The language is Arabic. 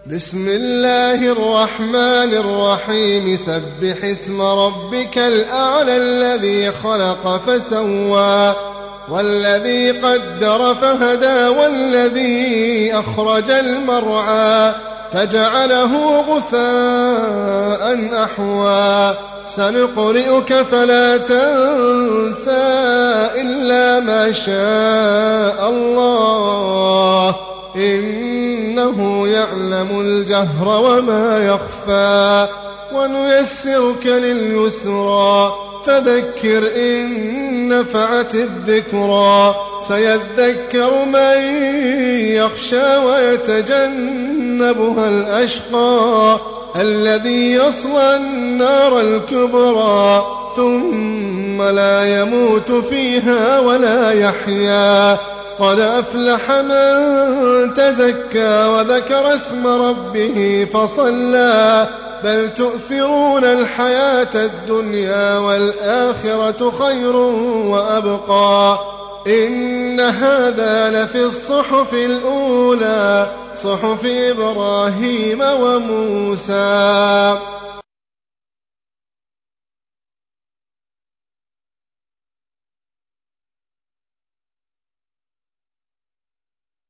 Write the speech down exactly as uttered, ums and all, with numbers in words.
بسم الله الرحمن الرحيم سبح اسم ربك الأعلى الذي خلق فسوى والذي قدر فهدى والذي أخرج المرعى فجعله غثاء أحوى سنقرئك فلا تنسى إلا ما شاء الله إنه يعلم الجهر وما يخفى ونيسرك لليسرى فذكر إن نفعت الذكرى سيذكر من يخشى ويتجنبها الأشقى الذي يصلى النار الكبرى ثم لا يموت فيها ولا يحيا قد أفلح من تزكى وذكر اسم ربه فصلى بل تؤثرون الحياة الدنيا والآخرة خير وأبقى إن هذا لفي الصحف الأولى صحف إبراهيم وموسى.